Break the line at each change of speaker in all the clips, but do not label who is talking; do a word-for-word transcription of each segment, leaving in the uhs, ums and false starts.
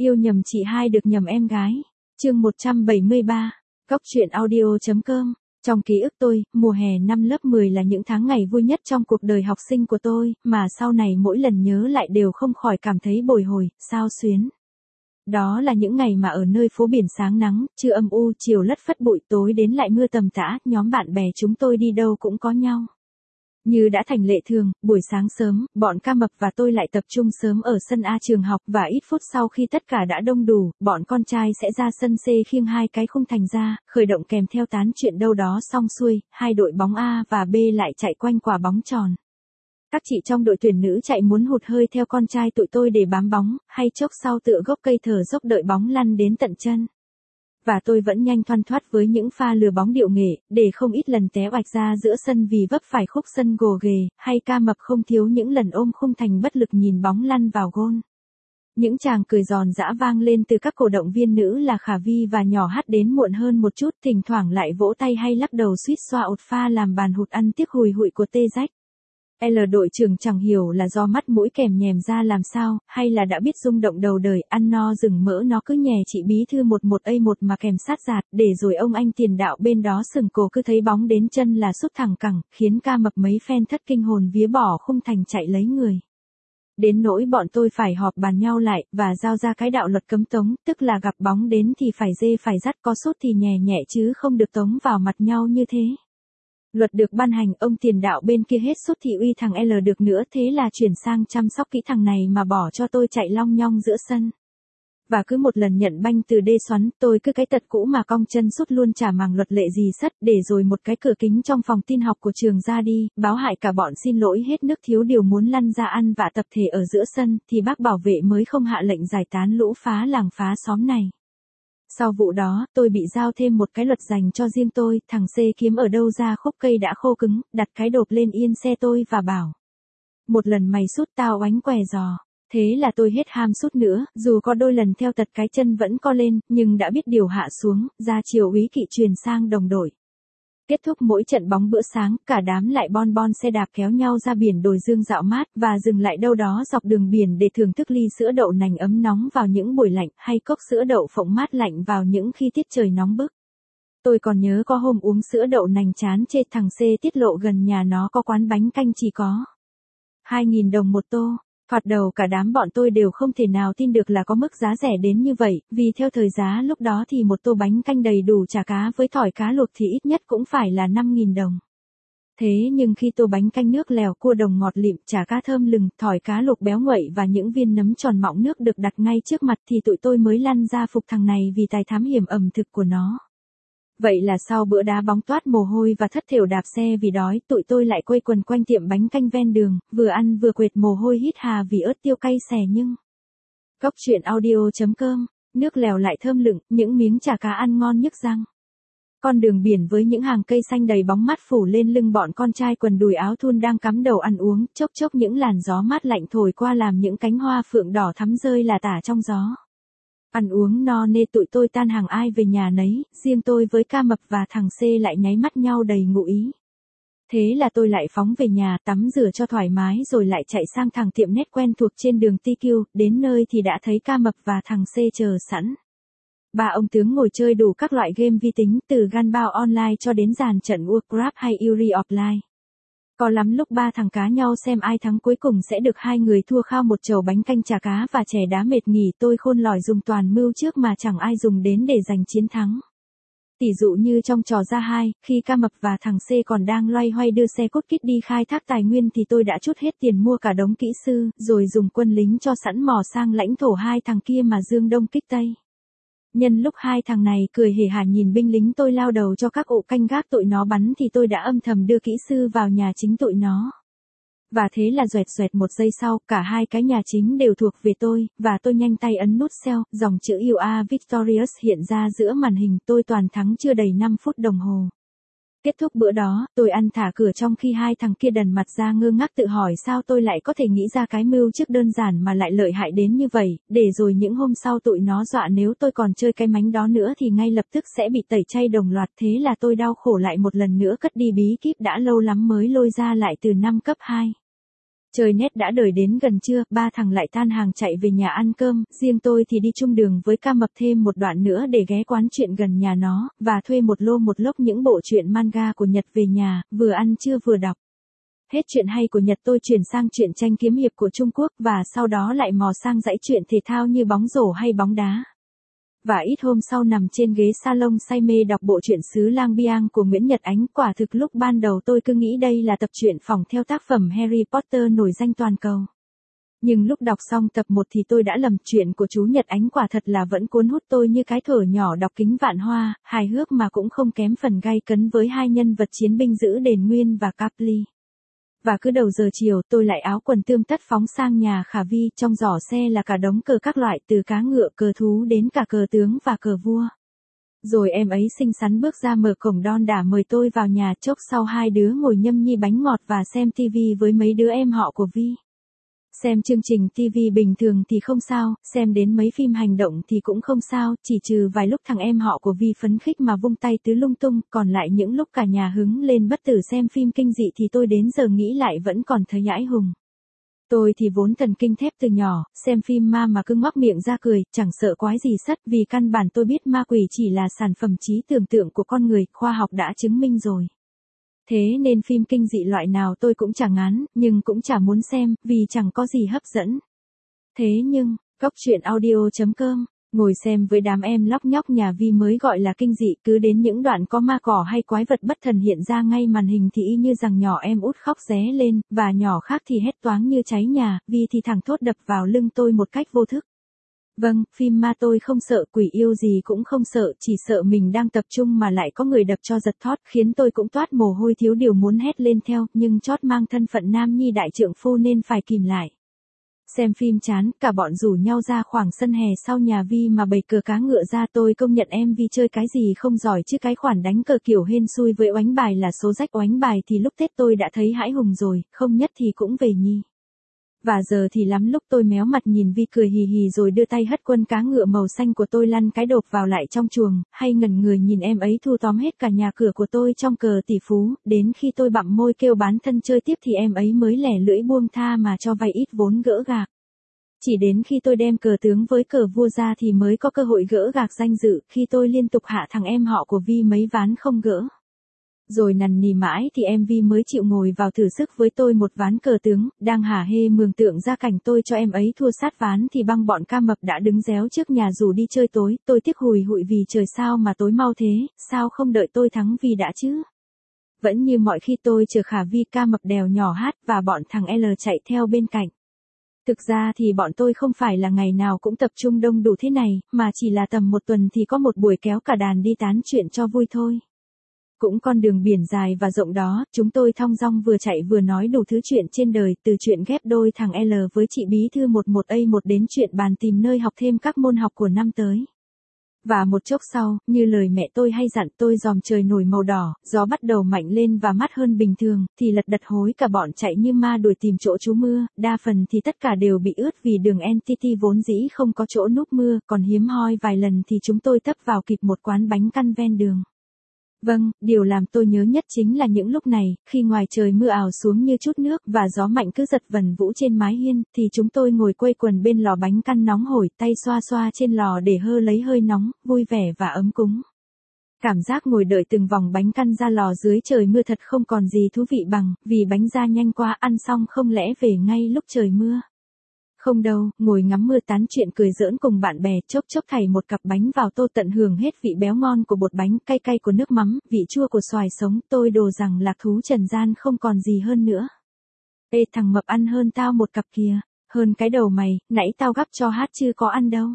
Yêu nhầm chị hai được nhầm em gái. Chương một trăm bảy mươi ba. Góc truyện audio.com. Trong ký ức tôi, mùa hè năm lớp mười là những tháng ngày vui nhất trong cuộc đời học sinh của tôi, mà sau này mỗi lần nhớ lại đều không khỏi cảm thấy bồi hồi, xao xuyến. Đó là những ngày mà ở nơi phố biển sáng nắng, trưa âm u, chiều lất phất bụi, tối đến lại mưa tầm tã, nhóm bạn bè chúng tôi đi đâu cũng có nhau. Như đã thành lệ thường, buổi sáng sớm, bọn Ca Mập và tôi lại tập trung sớm ở sân A trường học và ít phút sau khi tất cả đã đông đủ, bọn con trai sẽ ra sân C khiêng hai cái khung thành ra, khởi động kèm theo tán chuyện đâu đó xong xuôi, hai đội bóng A và B lại chạy quanh quả bóng tròn. Các chị trong đội tuyển nữ chạy muốn hụt hơi theo con trai tụi tôi để bám bóng, hay chốc sau tựa gốc cây thở dốc đợi bóng lăn đến tận chân. Và tôi vẫn nhanh thoăn thoắt với những pha lừa bóng điệu nghệ, để không ít lần té oạch ra giữa sân vì vấp phải khúc sân gồ ghề, hay Ca Mập không thiếu những lần ôm khung thành bất lực nhìn bóng lăn vào gôn. Những tràng cười giòn giã vang lên từ các cổ động viên nữ là Khả Vi và nhỏ Hát đến muộn hơn một chút, thỉnh thoảng lại vỗ tay hay lắc đầu suýt xoa ột pha làm bàn hụt ăn tiếc hùi hụi của tê rách. L đội trưởng chẳng hiểu là do mắt mũi kèm nhèm ra làm sao, hay là đã biết rung động đầu đời, ăn no rừng mỡ nó cứ nhè chị bí thư một một a một mà kèm sát giạt, để rồi ông anh tiền đạo bên đó sừng cổ cứ thấy bóng đến chân là sút thẳng cẳng, khiến Ca Mập mấy phen thất kinh hồn vía bỏ khung thành chạy lấy người. Đến nỗi bọn tôi phải họp bàn nhau lại, và giao ra cái đạo luật cấm tống, tức là gặp bóng đến thì phải dê phải dắt, có sút thì nhè nhẹ chứ không được tống vào mặt nhau như thế. Luật được ban hành, ông tiền đạo bên kia hết sút thì uy thằng L được nữa, thế là chuyển sang chăm sóc kỹ thằng này mà bỏ cho tôi chạy long nhong giữa sân. Và cứ một lần nhận banh từ đê xoắn, tôi cứ cái tật cũ mà cong chân sút luôn chả màng luật lệ gì sất, để rồi một cái cửa kính trong phòng tin học của trường ra đi, báo hại cả bọn xin lỗi hết nước thiếu điều muốn lăn ra ăn vạ tập thể ở giữa sân, thì bác bảo vệ mới không hạ lệnh giải tán lũ phá làng phá xóm này. Sau vụ đó, tôi bị giao thêm một cái luật dành cho riêng tôi, thằng C kiếm ở đâu ra khúc cây đã khô cứng, đặt cái đột lên yên xe tôi và bảo. Một lần mày sút tao oánh què giò. Thế là tôi hết ham sút nữa, dù có đôi lần theo tật cái chân vẫn co lên, nhưng đã biết điều hạ xuống, ra chiều úy kỵ truyền sang đồng đội. Kết thúc mỗi trận bóng bữa sáng, cả đám lại bon bon xe đạp kéo nhau ra biển Đồi Dương dạo mát, và dừng lại đâu đó dọc đường biển để thưởng thức ly sữa đậu nành ấm nóng vào những buổi lạnh, hay cốc sữa đậu phộng mát lạnh vào những khi tiết trời nóng bức. Tôi còn nhớ có hôm uống sữa đậu nành chán chê, thằng C tiết lộ gần nhà nó có quán bánh canh chỉ có hai nghìn đồng một tô. Thoạt đầu cả đám bọn tôi đều không thể nào tin được là có mức giá rẻ đến như vậy, vì theo thời giá lúc đó thì một tô bánh canh đầy đủ chả cá với tỏi cá luộc thì ít nhất cũng phải là năm nghìn đồng. Thế nhưng khi tô bánh canh nước lèo, cua đồng ngọt lịm, chả cá thơm lừng, tỏi cá luộc béo ngậy và những viên nấm tròn mọng nước được đặt ngay trước mặt thì tụi tôi mới lăn ra phục thằng này vì tài thám hiểm ẩm thực của nó. Vậy là sau bữa đá bóng toát mồ hôi và thất thểu đạp xe vì đói, tụi tôi lại quây quần quanh tiệm bánh canh ven đường, vừa ăn vừa quệt mồ hôi hít hà vì ớt tiêu cay xè nhưng. Góc truyện audio.com, nước lèo lại thơm lựng, những miếng chả cá ăn ngon nhức răng. Con đường biển với những hàng cây xanh đầy bóng mát phủ lên lưng bọn con trai quần đùi áo thun đang cắm đầu ăn uống, chốc chốc những làn gió mát lạnh thổi qua làm những cánh hoa phượng đỏ thắm rơi là tả trong gió. Ăn uống no nê tụi tôi tan hàng ai về nhà nấy, riêng tôi với Ca Mập và thằng C lại nháy mắt nhau đầy ngụ ý. Thế là tôi lại phóng về nhà tắm rửa cho thoải mái rồi lại chạy sang thằng tiệm nét quen thuộc trên đường T Q, đến nơi thì đã thấy Ca Mập và thằng C chờ sẵn. Ba ông tướng ngồi chơi đủ các loại game vi tính, từ Gunbound Online cho đến dàn trận Warcraft hay Uri Offline. Có lắm lúc ba thằng cá nhau xem ai thắng, cuối cùng sẽ được hai người thua khao một chầu bánh canh chả cá và chè đá mệt nghỉ. Tôi khôn lỏi dùng toàn mưu trước mà chẳng ai dùng đến để giành chiến thắng. Tỷ dụ như trong trò ra hai, khi Ca Mập và thằng C còn đang loay hoay đưa xe cốt kít đi khai thác tài nguyên thì tôi đã trút hết tiền mua cả đống kỹ sư, rồi dùng quân lính cho sẵn mò sang lãnh thổ hai thằng kia mà dương đông kích tây. Nhân lúc hai thằng này cười hề hả nhìn binh lính tôi lao đầu cho các ụ canh gác tụi nó bắn thì tôi đã âm thầm đưa kỹ sư vào nhà chính tụi nó. Và thế là doẹt doẹt một giây sau, cả hai cái nhà chính đều thuộc về tôi, và tôi nhanh tay ấn nút sell, dòng chữ You are victorious hiện ra giữa màn hình, tôi toàn thắng chưa đầy năm phút đồng hồ. Kết thúc bữa đó, tôi ăn thả cửa trong khi hai thằng kia đần mặt ra ngơ ngác tự hỏi sao tôi lại có thể nghĩ ra cái mưu trước đơn giản mà lại lợi hại đến như vậy, để rồi những hôm sau tụi nó dọa nếu tôi còn chơi cái mánh đó nữa thì ngay lập tức sẽ bị tẩy chay đồng loạt. Thế là tôi đau khổ lại một lần nữa cất đi bí kíp đã lâu lắm mới lôi ra lại từ năm cấp hai. Trời nét đã đợi đến gần trưa, ba thằng lại tan hàng chạy về nhà ăn cơm, riêng tôi thì đi chung đường với Ca Mập thêm một đoạn nữa để ghé quán chuyện gần nhà nó, và thuê một lô một lốc những bộ truyện manga của Nhật về nhà, vừa ăn trưa vừa đọc. Hết chuyện hay của Nhật tôi chuyển sang chuyện tranh kiếm hiệp của Trung Quốc và sau đó lại mò sang dãy chuyện thể thao như bóng rổ hay bóng đá. Và ít hôm sau nằm trên ghế salon say mê đọc bộ truyện Sứ Lang Biang của Nguyễn Nhật Ánh, quả thực lúc ban đầu tôi cứ nghĩ đây là tập truyện phỏng theo tác phẩm Harry Potter nổi danh toàn cầu. Nhưng lúc đọc xong tập một thì tôi đã lầm, chuyện của chú Nhật Ánh quả thật là vẫn cuốn hút tôi như cái thở nhỏ đọc Kính Vạn Hoa, hài hước mà cũng không kém phần gay cấn với hai nhân vật chiến binh giữ đền Nguyên và Caply. Và cứ đầu giờ chiều tôi lại áo quần tươm tất phóng sang nhà Khả Vi, trong giỏ xe là cả đống cờ các loại từ cá ngựa cờ thú đến cả cờ tướng và cờ vua. Rồi em ấy xinh xắn bước ra mở cổng đon đả mời tôi vào nhà, chốc sau hai đứa ngồi nhâm nhi bánh ngọt và xem tivi với mấy đứa em họ của Vi. Xem chương trình tivi bình thường thì không sao, xem đến mấy phim hành động thì cũng không sao, chỉ trừ vài lúc thằng em họ của Vi phấn khích mà vung tay tứ lung tung, còn lại những lúc cả nhà hứng lên bất tử xem phim kinh dị thì tôi đến giờ nghĩ lại vẫn còn thấy hãi hùng. Tôi thì vốn thần kinh thép từ nhỏ, xem phim ma mà cứ ngoác miệng ra cười, chẳng sợ quái gì sất, vì căn bản tôi biết ma quỷ chỉ là sản phẩm trí tưởng tượng của con người, khoa học đã chứng minh rồi. Thế nên phim kinh dị loại nào tôi cũng chẳng ngán, nhưng cũng chả muốn xem, vì chẳng có gì hấp dẫn. Thế nhưng, Cóc Truyện Audio chấm com, ngồi xem với đám em lóc nhóc nhà Vi mới gọi là kinh dị, cứ đến những đoạn có ma cỏ hay quái vật bất thần hiện ra ngay màn hình thì y như rằng nhỏ em út khóc ré lên, và nhỏ khác thì hét toáng như cháy nhà, Vi thì thẳng thốt đập vào lưng tôi một cách vô thức. Vâng, phim ma tôi không sợ, quỷ yêu gì cũng không sợ, chỉ sợ mình đang tập trung mà lại có người đập cho giật thót, khiến tôi cũng toát mồ hôi thiếu điều muốn hét lên theo, nhưng chót mang thân phận nam nhi đại trượng phu nên phải kìm lại. Xem phim chán, cả bọn rủ nhau ra khoảng sân hè sau nhà Vi mà bày cờ cá ngựa ra, tôi công nhận em Vi chơi cái gì không giỏi chứ cái khoản đánh cờ kiểu hên xui với oánh bài là số rách oánh bài thì lúc Tết tôi đã thấy hãi hùng rồi, không nhất thì cũng về nhi. Và giờ thì lắm lúc tôi méo mặt nhìn Vi cười hì hì rồi đưa tay hất quân cá ngựa màu xanh của tôi lăn cái đột vào lại trong chuồng, hay ngẩn người nhìn em ấy thu tóm hết cả nhà cửa của tôi trong cờ tỷ phú, đến khi tôi bặm môi kêu bán thân chơi tiếp thì em ấy mới lẻ lưỡi buông tha mà cho vay ít vốn gỡ gạc. Chỉ đến khi tôi đem cờ tướng với cờ vua ra thì mới có cơ hội gỡ gạc danh dự, khi tôi liên tục hạ thằng em họ của Vi mấy ván không gỡ. Rồi nằn nì mãi thì em Vi mới chịu ngồi vào thử sức với tôi một ván cờ tướng, đang hả hê mường tượng ra cảnh tôi cho em ấy thua sát ván thì băng bọn Ca Mập đã đứng réo trước nhà rủ đi chơi tối, tôi tiếc hùi hụi vì trời sao mà tối mau thế, sao không đợi tôi thắng Vi đã chứ. Vẫn như mọi khi tôi chờ Khả Vi, Ca Mập đèo nhỏ hát và bọn thằng L chạy theo bên cạnh. Thực ra thì bọn tôi không phải là ngày nào cũng tập trung đông đủ thế này, mà chỉ là tầm một tuần thì có một buổi kéo cả đàn đi tán chuyện cho vui thôi. Cũng con đường biển dài và rộng đó, chúng tôi thong dong vừa chạy vừa nói đủ thứ chuyện trên đời, từ chuyện ghép đôi thằng L với chị bí thư một một A một đến chuyện bàn tìm nơi học thêm các môn học của năm tới. Và một chốc sau, như lời mẹ tôi hay dặn, tôi dòm trời nổi màu đỏ, gió bắt đầu mạnh lên và mát hơn bình thường, thì lật đật hối cả bọn chạy như ma đuổi tìm chỗ trú mưa, đa phần thì tất cả đều bị ướt vì đường en tê tê vốn dĩ không có chỗ núp mưa, còn hiếm hoi vài lần thì chúng tôi tấp vào kịp một quán bánh căn ven đường. Vâng, điều làm tôi nhớ nhất chính là những lúc này, khi ngoài trời mưa ào xuống như chút nước và gió mạnh cứ giật vần vũ trên mái hiên, thì chúng tôi ngồi quây quần bên lò bánh căn nóng hổi, tay xoa xoa trên lò để hơ lấy hơi nóng, vui vẻ và ấm cúng. Cảm giác ngồi đợi từng vòng bánh căn ra lò dưới trời mưa thật không còn gì thú vị bằng, vì bánh ra nhanh quá, ăn xong không lẽ về ngay lúc trời mưa. Không đâu, ngồi ngắm mưa tán chuyện cười giỡn cùng bạn bè, chốc chốc thảy một cặp bánh vào tô tận hưởng hết vị béo ngon của bột bánh, cay cay của nước mắm, vị chua của xoài sống, tôi đồ rằng lạc thú trần gian không còn gì hơn nữa. Ê thằng mập ăn hơn tao một cặp kìa, hơn cái đầu mày, nãy tao gắp cho hát chứ có ăn đâu.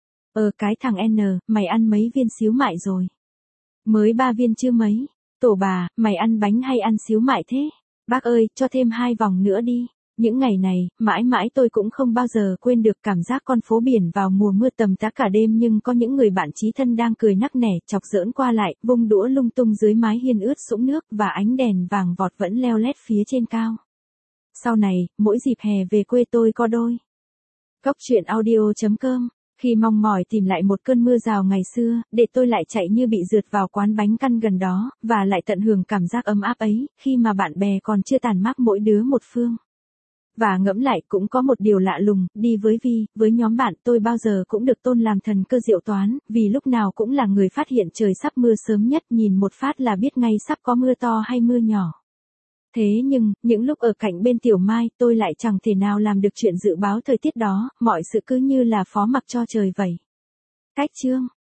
Ờ cái thằng N, mày ăn mấy viên xíu mại rồi? Mới ba viên chưa mấy. Tổ bà, mày ăn bánh hay ăn xíu mại thế? Bác ơi, cho thêm hai vòng nữa đi. Những ngày này, mãi mãi tôi cũng không bao giờ quên được cảm giác con phố biển vào mùa mưa tầm tã cả đêm, nhưng có những người bạn chí thân đang cười nắc nẻ, chọc giỡn qua lại, vung đũa lung tung dưới mái hiên ướt sũng nước và ánh đèn vàng vọt vẫn leo lét phía trên cao. Sau này, mỗi dịp hè về quê tôi có đôi. Cóc Truyện Audio chấm com, khi mong mỏi tìm lại một cơn mưa rào ngày xưa, để tôi lại chạy như bị rượt vào quán bánh căn gần đó, và lại tận hưởng cảm giác ấm áp ấy, khi mà bạn bè còn chưa tàn mát mỗi đứa một phương. Và ngẫm lại cũng có một điều lạ lùng, đi với Vi, với nhóm bạn tôi bao giờ cũng được tôn làm thần cơ diệu toán, vì lúc nào cũng là người phát hiện trời sắp mưa sớm nhất, nhìn một phát là biết ngay sắp có mưa to hay mưa nhỏ. Thế nhưng, những lúc ở cạnh bên Tiểu Mai, tôi lại chẳng thể nào làm được chuyện dự báo thời tiết đó, mọi sự cứ như là phó mặc cho trời vậy. Cách chương